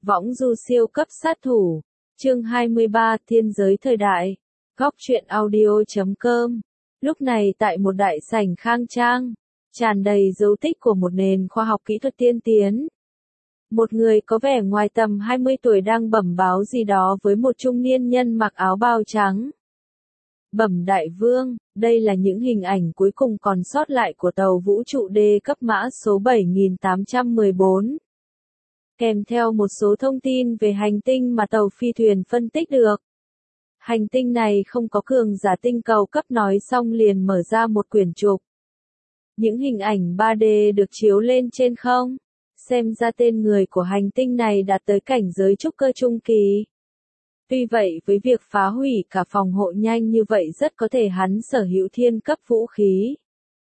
Võng du siêu cấp sát thủ. Chương 23 Thiên giới thời đại. Góc truyện audio.com. Lúc này tại một đại sảnh khang trang, tràn đầy dấu tích của một nền khoa học kỹ thuật tiên tiến. Một người có vẻ ngoài tầm 20 tuổi đang bẩm báo gì đó với một trung niên nhân mặc áo bào trắng. Bẩm đại vương, đây là những hình ảnh cuối cùng còn sót lại của tàu vũ trụ D cấp mã số 7814. Kèm theo một số thông tin về hành tinh mà tàu phi thuyền phân tích được. Hành tinh này không có cường giả tinh cầu cấp, nói xong liền mở ra một quyển trục. Những hình ảnh 3D được chiếu lên trên không. Xem ra tên người của hành tinh này đạt tới cảnh giới trúc cơ trung kỳ. Tuy vậy với việc phá hủy cả phòng hộ nhanh như vậy rất có thể hắn sở hữu thiên cấp vũ khí.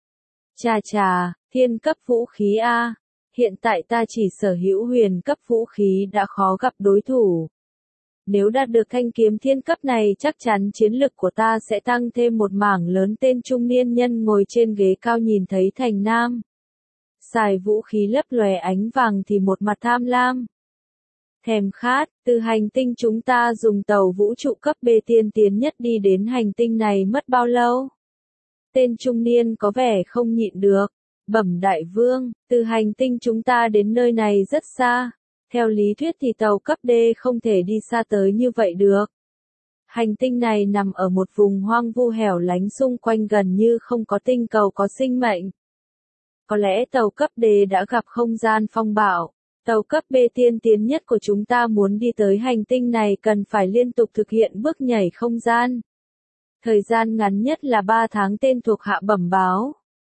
Chà, thiên cấp vũ khí a, hiện tại ta chỉ sở hữu huyền cấp vũ khí đã khó gặp đối thủ. Nếu đạt được thanh kiếm thiên cấp này chắc chắn chiến lực của ta sẽ tăng thêm một mảng lớn. Tên trung niên nhân ngồi trên ghế cao nhìn thấy Thành Nam xài vũ khí lấp lóe ánh vàng thì một mặt tham lam. Thèm khát, từ hành tinh chúng ta dùng tàu vũ trụ cấp B tiên tiến nhất đi đến hành tinh này mất bao lâu? Tên trung niên có vẻ không nhịn được. Bẩm đại vương, từ hành tinh chúng ta đến nơi này rất xa. Theo lý thuyết thì tàu cấp D không thể đi xa tới như vậy được. Hành tinh này nằm ở một vùng hoang vu hẻo lánh, xung quanh gần như không có tinh cầu có sinh mệnh. Có lẽ tàu cấp D đã gặp không gian phong bạo. Tàu cấp B tiên tiến nhất của chúng ta muốn đi tới hành tinh này cần phải liên tục thực hiện bước nhảy không gian. Thời gian ngắn nhất là 3 tháng, tên thuộc hạ bẩm báo.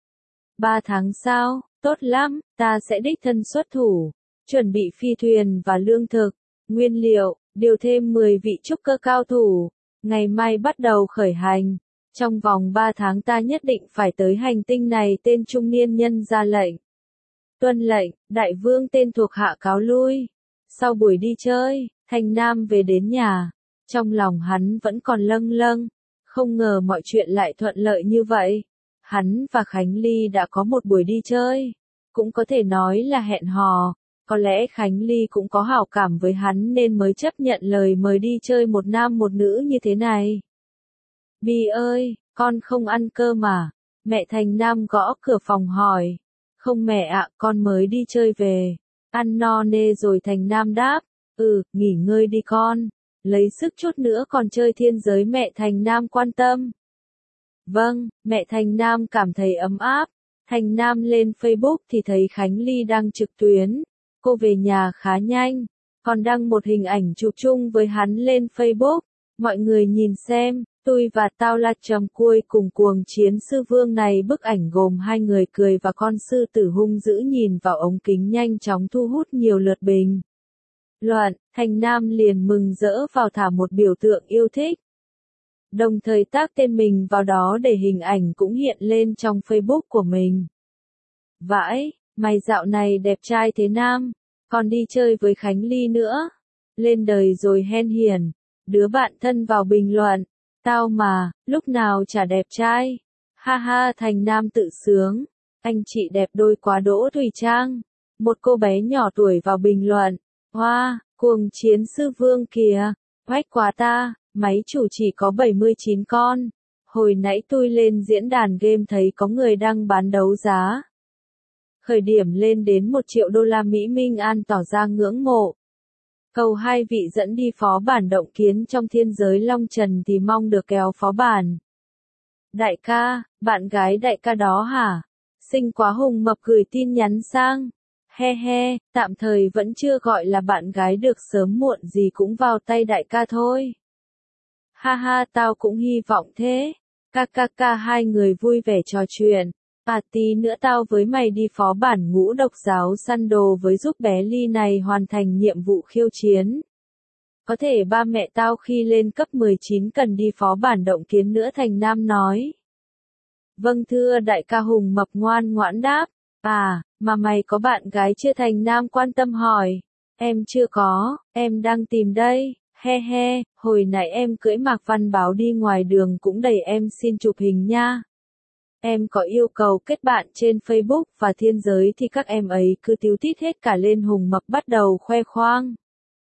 3 tháng sao? Tốt lắm, ta sẽ đích thân xuất thủ. Chuẩn bị phi thuyền và lương thực, nguyên liệu, điều thêm 10 vị trúc cơ cao thủ. Ngày mai bắt đầu khởi hành. Trong vòng 3 tháng ta nhất định phải tới hành tinh này. Tên trung niên nhân ra lệnh. Tuân lệnh, đại vương. Tên thuộc hạ cáo lui. Sau buổi đi chơi, Thành Nam về đến nhà. Trong lòng hắn vẫn còn lâng lâng. Không ngờ mọi chuyện lại thuận lợi như vậy. Hắn và Khánh Ly đã có một buổi đi chơi. Cũng có thể nói là hẹn hò. Có lẽ Khánh Ly cũng có hảo cảm với hắn nên mới chấp nhận lời mời đi chơi một nam một nữ như thế này. Bi ơi, con không ăn cơm à? Mẹ Thành Nam gõ cửa phòng hỏi. Không mẹ ạ, con mới đi chơi về. Ăn no nê rồi. Thành Nam đáp. Nghỉ ngơi đi con. Lấy sức chút nữa còn chơi thiên giới. Mẹ Thành Nam quan tâm. Vâng, mẹ Thành Nam cảm thấy ấm áp. Thành Nam lên Facebook thì thấy Khánh Ly đang trực tuyến. Cô về nhà khá nhanh, còn đăng một hình ảnh chụp chung với hắn lên Facebook. Mọi người nhìn xem, tôi và tao là chồng cuối cùng cuồng chiến sư vương này. Bức ảnh gồm hai người cười và con sư tử hung dữ nhìn vào ống kính nhanh chóng thu hút nhiều lượt bình luận. Thành Nam liền mừng rỡ vào thả một biểu tượng yêu thích. Đồng thời tác tên mình vào đó để hình ảnh cũng hiện lên trong Facebook của mình. Vãi! Mày dạo này đẹp trai thế Nam, còn đi chơi với Khánh Ly nữa. Lên đời rồi hen hiền. Đứa bạn thân vào bình luận. Tao mà, lúc nào chả đẹp trai. Ha ha. Thành Nam tự sướng. Anh chị đẹp đôi quá. Đỗ Thùy Trang, một cô bé nhỏ tuổi vào bình luận. Hoa, cuồng chiến sư vương kìa. Quách quá ta, máy chủ chỉ có 79 con. Hồi nãy tôi lên diễn đàn game thấy có người đang bán đấu giá. Khởi điểm lên đến 1 triệu đô la Mỹ. Minh An tỏ ra ngưỡng mộ. Cầu hai vị dẫn đi phó bản động kiến trong thiên giới Long Trần thì mong được kéo phó bản. Đại ca, bạn gái đại ca đó hả? Xinh quá. Hùng Mập gửi tin nhắn sang. He he, tạm thời vẫn chưa gọi là bạn gái được, sớm muộn gì cũng vào tay đại ca thôi. Ha ha, tao cũng hy vọng thế. KKK. Hai người vui vẻ trò chuyện. Tí nữa tao với mày đi phó bản Ngũ Độc Giáo săn đồ với, giúp bé Ly này hoàn thành nhiệm vụ khiêu chiến. Có thể ba mẹ tao khi lên cấp 19 cần đi phó bản động kiến nữa. Thành Nam nói. Vâng thưa đại ca. Hùng Mập ngoan ngoãn đáp. Mà mày có bạn gái chưa? Thành Nam quan tâm hỏi. Em chưa có, em đang tìm đây. He he, hồi nãy em cưỡi Mạc Văn Báo đi ngoài đường cũng đẩy em xin chụp hình nha. Em có yêu cầu kết bạn trên Facebook và thiên giới thì các em ấy cứ tíu tít hết cả lên. Hùng Mập bắt đầu khoe khoang.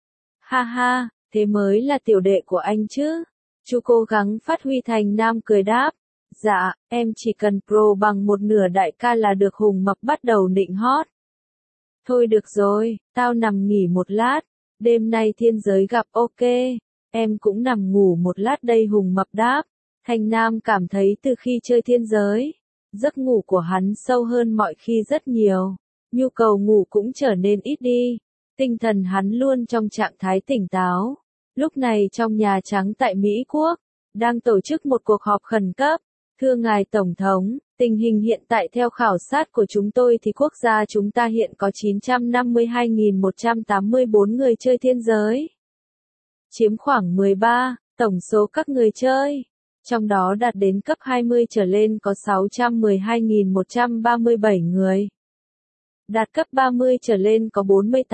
Ha ha, thế mới là tiểu đệ của anh chứ. Chú cố gắng phát huy thành nam cười đáp. Dạ, em chỉ cần pro bằng một nửa đại ca là được. Hùng Mập bắt đầu nịnh hót. Thôi được rồi, tao nằm nghỉ một lát. Đêm nay thiên giới gặp ok. Em cũng nằm ngủ một lát đây. Hùng Mập đáp. Thành Nam cảm thấy từ khi chơi thiên giới, giấc ngủ của hắn sâu hơn mọi khi rất nhiều. Nhu cầu ngủ cũng trở nên ít đi. Tinh thần hắn luôn trong trạng thái tỉnh táo. Lúc này trong Nhà Trắng tại Mỹ Quốc, đang tổ chức một cuộc họp khẩn cấp. Thưa ngài Tổng thống, tình hình hiện tại theo khảo sát của chúng tôi thì quốc gia chúng ta hiện có 952.184 người chơi thiên giới. Chiếm khoảng 13, tổng số các người chơi. Trong đó đạt đến cấp 20 trở lên có 612.137 người. Đạt cấp 30 trở lên có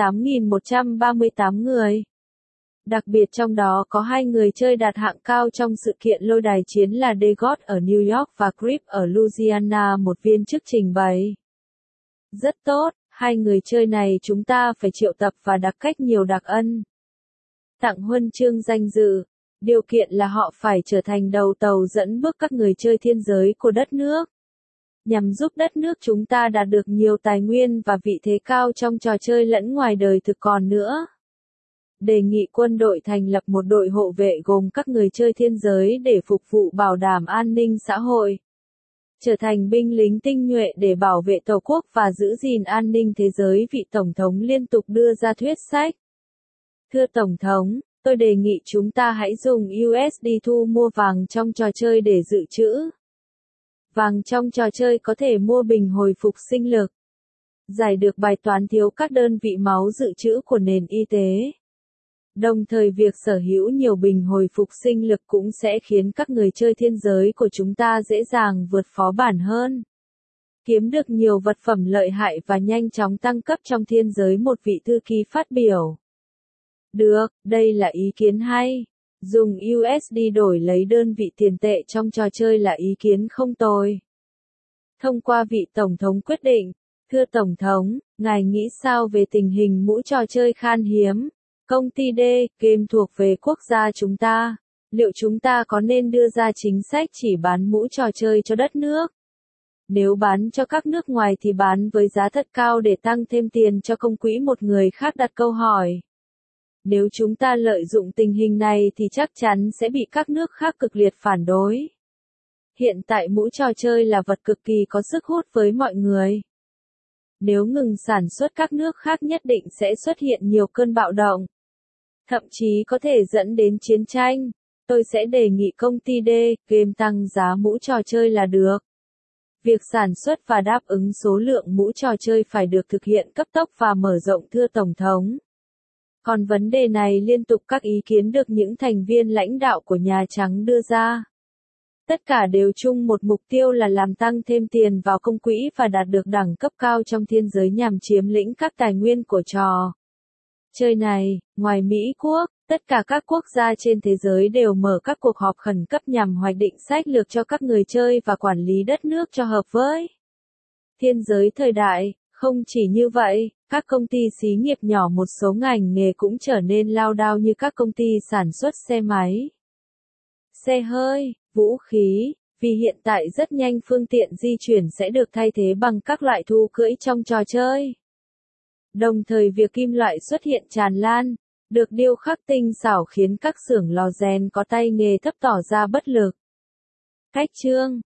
48.138 người. Đặc biệt trong đó có 2 người chơi đạt hạng cao trong sự kiện lôi đài chiến là DeGod ở New York và Grip ở Louisiana. Một viên chức trình bày. Rất tốt, 2 người chơi này chúng ta phải triệu tập và đặc cách nhiều đặc ân. Tặng huân chương danh dự. Điều kiện là họ phải trở thành đầu tàu dẫn bước các người chơi thiên giới của đất nước. Nhằm giúp đất nước chúng ta đạt được nhiều tài nguyên và vị thế cao trong trò chơi lẫn ngoài đời thực còn nữa. Đề nghị quân đội thành lập một đội hộ vệ gồm các người chơi thiên giới để phục vụ bảo đảm an ninh xã hội. Trở thành binh lính tinh nhuệ để bảo vệ Tổ quốc và giữ gìn an ninh thế giới. Vị Tổng thống liên tục đưa ra thuyết sách. Thưa Tổng thống, tôi đề nghị chúng ta hãy dùng USD thu mua vàng trong trò chơi để dự trữ. Vàng trong trò chơi có thể mua bình hồi phục sinh lực. Giải được bài toán thiếu các đơn vị máu dự trữ của nền y tế. Đồng thời việc sở hữu nhiều bình hồi phục sinh lực cũng sẽ khiến các người chơi thiên giới của chúng ta dễ dàng vượt phó bản hơn. Kiếm được nhiều vật phẩm lợi hại và nhanh chóng tăng cấp trong thiên giới. Một vị thư ký phát biểu. Được, đây là ý kiến hay. Dùng USD đổi lấy đơn vị tiền tệ trong trò chơi là ý kiến không tồi. Thông qua vị Tổng thống quyết định. Thưa Tổng thống, ngài nghĩ sao về tình hình mũ trò chơi khan hiếm? Công ty D, game thuộc về quốc gia chúng ta. Liệu chúng ta có nên đưa ra chính sách chỉ bán mũ trò chơi cho đất nước? Nếu bán cho các nước ngoài thì bán với giá thật cao để tăng thêm tiền cho công quỹ. Một người khác đặt câu hỏi. Nếu chúng ta lợi dụng tình hình này thì chắc chắn sẽ bị các nước khác cực liệt phản đối. Hiện tại mũ trò chơi là vật cực kỳ có sức hút với mọi người. Nếu ngừng sản xuất các nước khác nhất định sẽ xuất hiện nhiều cơn bạo động. Thậm chí có thể dẫn đến chiến tranh. Tôi sẽ đề nghị công ty D, game tăng giá mũ trò chơi là được. Việc sản xuất và đáp ứng số lượng mũ trò chơi phải được thực hiện cấp tốc và mở rộng. Thưa Tổng thống. Còn vấn đề này liên tục các ý kiến được những thành viên lãnh đạo của Nhà Trắng đưa ra. Tất cả đều chung một mục tiêu là làm tăng thêm tiền vào công quỹ và đạt được đẳng cấp cao trong thiên giới nhằm chiếm lĩnh các tài nguyên của trò chơi này. Ngoài Mỹ Quốc, tất cả các quốc gia trên thế giới đều mở các cuộc họp khẩn cấp nhằm hoạch định sách lược cho các người chơi và quản lý đất nước cho hợp với thiên giới thời đại. Không chỉ như vậy, các công ty xí nghiệp nhỏ một số ngành nghề cũng trở nên lao đao như các công ty sản xuất xe máy, xe hơi, vũ khí, vì hiện tại rất nhanh phương tiện di chuyển sẽ được thay thế bằng các loại thu cưỡi trong trò chơi. Đồng thời việc kim loại xuất hiện tràn lan, được điêu khắc tinh xảo khiến các xưởng lò rèn có tay nghề thấp tỏ ra bất lực. Cách chương